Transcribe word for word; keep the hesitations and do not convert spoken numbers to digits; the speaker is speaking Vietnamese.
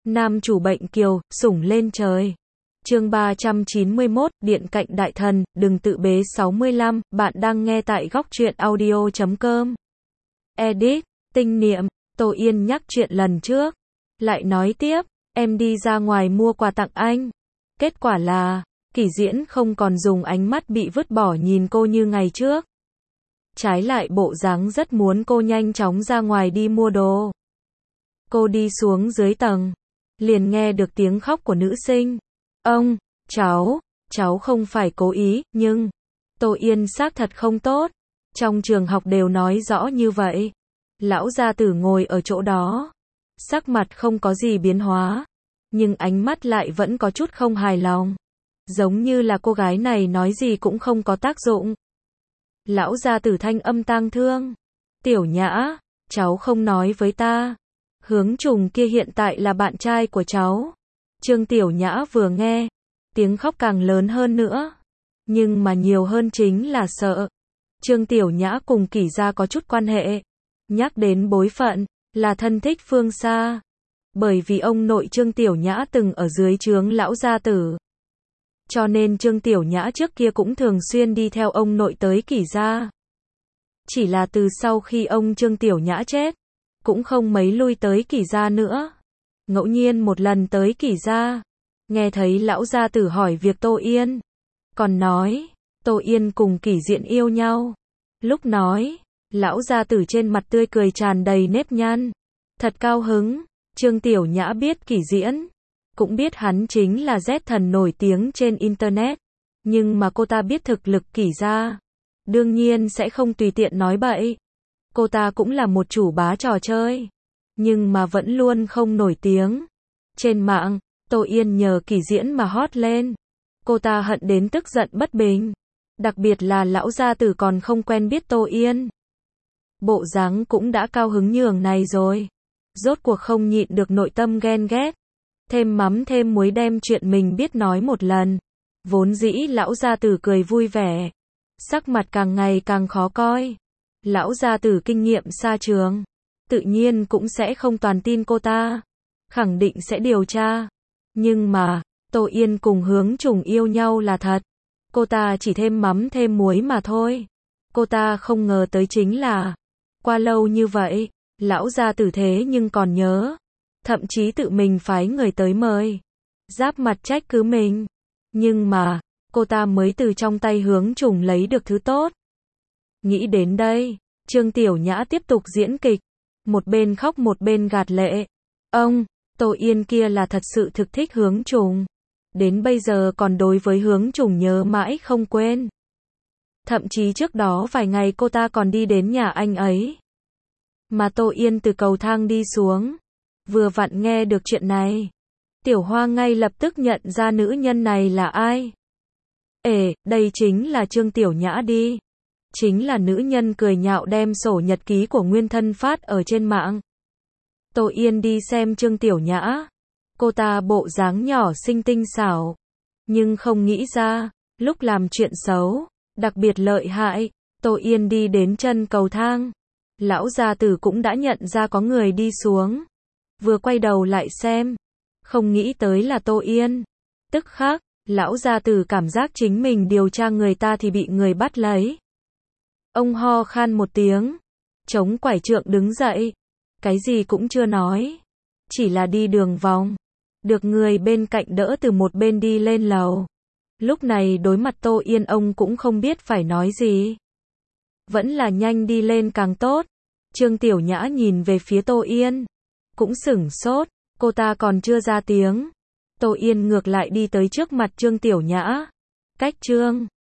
Nam chủ bệnh kiều, sủng lên trời. Chương ba trăm chín mươi mốt, Điện cạnh đại thần, đừng tự bế sáu mươi lăm, bạn đang nghe tại góc truyện audio chấm com. Edit, tinh niệm, Tô Yên nhắc chuyện lần trước. Lại nói tiếp, em đi ra ngoài mua quà tặng anh. Kết quả là, Kỷ Diễn không còn dùng ánh mắt bị vứt bỏ nhìn cô như ngày trước. Trái lại bộ dáng rất muốn cô nhanh chóng ra ngoài đi mua đồ. Cô đi xuống dưới tầng, liền nghe được tiếng khóc của nữ sinh. Ông, cháu, cháu không phải cố ý, nhưng Tô Yên xác thật không tốt. Trong trường học đều nói rõ như vậy. Lão gia tử ngồi ở chỗ đó, sắc mặt không có gì biến hóa, nhưng ánh mắt lại vẫn có chút không hài lòng. Giống như là cô gái này nói gì cũng không có tác dụng. Lão gia tử thanh âm tang thương. Tiểu Nhã, cháu không nói với ta. Hướng Trùng kia hiện tại là bạn trai của cháu. Trương Tiểu Nhã vừa nghe, tiếng khóc càng lớn hơn nữa. Nhưng mà nhiều hơn chính là sợ. Trương Tiểu Nhã cùng Kỷ gia có chút quan hệ. Nhắc đến bối phận, là thân thích phương xa. Bởi vì ông nội Trương Tiểu Nhã từng ở dưới trướng lão gia tử. Cho nên Trương Tiểu Nhã trước kia cũng thường xuyên đi theo ông nội tới Kỷ gia. Chỉ là từ sau khi ông Trương Tiểu Nhã chết, cũng không mấy lui tới Kỷ gia nữa. Ngẫu nhiên một lần tới Kỷ gia, nghe thấy lão gia tử hỏi việc Tô Yên. Còn nói, Tô Yên cùng Kỷ Diễn yêu nhau. Lúc nói, lão gia tử trên mặt tươi cười tràn đầy nếp nhăn. Thật cao hứng, Trương Tiểu Nhã biết Kỷ Diễn, cũng biết hắn chính là Z thần nổi tiếng trên Internet. Nhưng mà cô ta biết thực lực Kỷ gia, đương nhiên sẽ không tùy tiện nói bậy. Cô ta cũng là một chủ bá trò chơi, nhưng mà vẫn luôn không nổi tiếng. Trên mạng, Tô Yên nhờ Kỷ Diễn mà hot lên. Cô ta hận đến tức giận bất bình. Đặc biệt là lão gia tử còn không quen biết Tô Yên. Bộ dáng cũng đã cao hứng nhường này rồi. Rốt cuộc không nhịn được nội tâm ghen ghét. Thêm mắm thêm muối đem chuyện mình biết nói một lần. Vốn dĩ lão gia tử cười vui vẻ, sắc mặt càng ngày càng khó coi. Lão gia tử kinh nghiệm xa trường, tự nhiên cũng sẽ không toàn tin cô ta, khẳng định sẽ điều tra. Nhưng mà, Tô Yên cùng Hướng Trùng yêu nhau là thật. Cô ta chỉ thêm mắm thêm muối mà thôi. Cô ta không ngờ tới chính là, qua lâu như vậy, lão gia tử thế nhưng còn nhớ. Thậm chí tự mình phái người tới mời, giáp mặt trách cứ mình. Nhưng mà, cô ta mới từ trong tay Hướng Trùng lấy được thứ tốt. Nghĩ đến đây, Trương Tiểu Nhã tiếp tục diễn kịch, một bên khóc một bên gạt lệ. Ông, Tô Yên kia là thật sự thực thích Hướng Trùng. Đến bây giờ còn đối với Hướng Trùng nhớ mãi không quên. Thậm chí trước đó vài ngày cô ta còn đi đến nhà anh ấy. Mà Tô Yên từ cầu thang đi xuống, vừa vặn nghe được chuyện này. Tiểu Hoa ngay lập tức nhận ra nữ nhân này là ai. Ê, đây chính là Trương Tiểu Nhã đi. Chính là nữ nhân cười nhạo đem sổ nhật ký của nguyên thân phát ở trên mạng. Tô Yên đi xem Trương Tiểu Nhã. Cô ta bộ dáng nhỏ xinh tinh xảo. Nhưng không nghĩ ra, lúc làm chuyện xấu, đặc biệt lợi hại. Tô Yên đi đến chân cầu thang. Lão gia tử cũng đã nhận ra có người đi xuống. Vừa quay đầu lại xem, không nghĩ tới là Tô Yên. Tức khắc, lão gia tử cảm giác chính mình điều tra người ta thì bị người bắt lấy. Ông ho khan một tiếng, chống quải trượng đứng dậy. Cái gì cũng chưa nói, chỉ là đi đường vòng. Được người bên cạnh đỡ từ một bên đi lên lầu. Lúc này đối mặt Tô Yên ông cũng không biết phải nói gì. Vẫn là nhanh đi lên càng tốt. Trương Tiểu Nhã nhìn về phía Tô Yên, cũng sửng sốt, cô ta còn chưa ra tiếng. Tô Yên ngược lại đi tới trước mặt Trương Tiểu Nhã. Cách Trương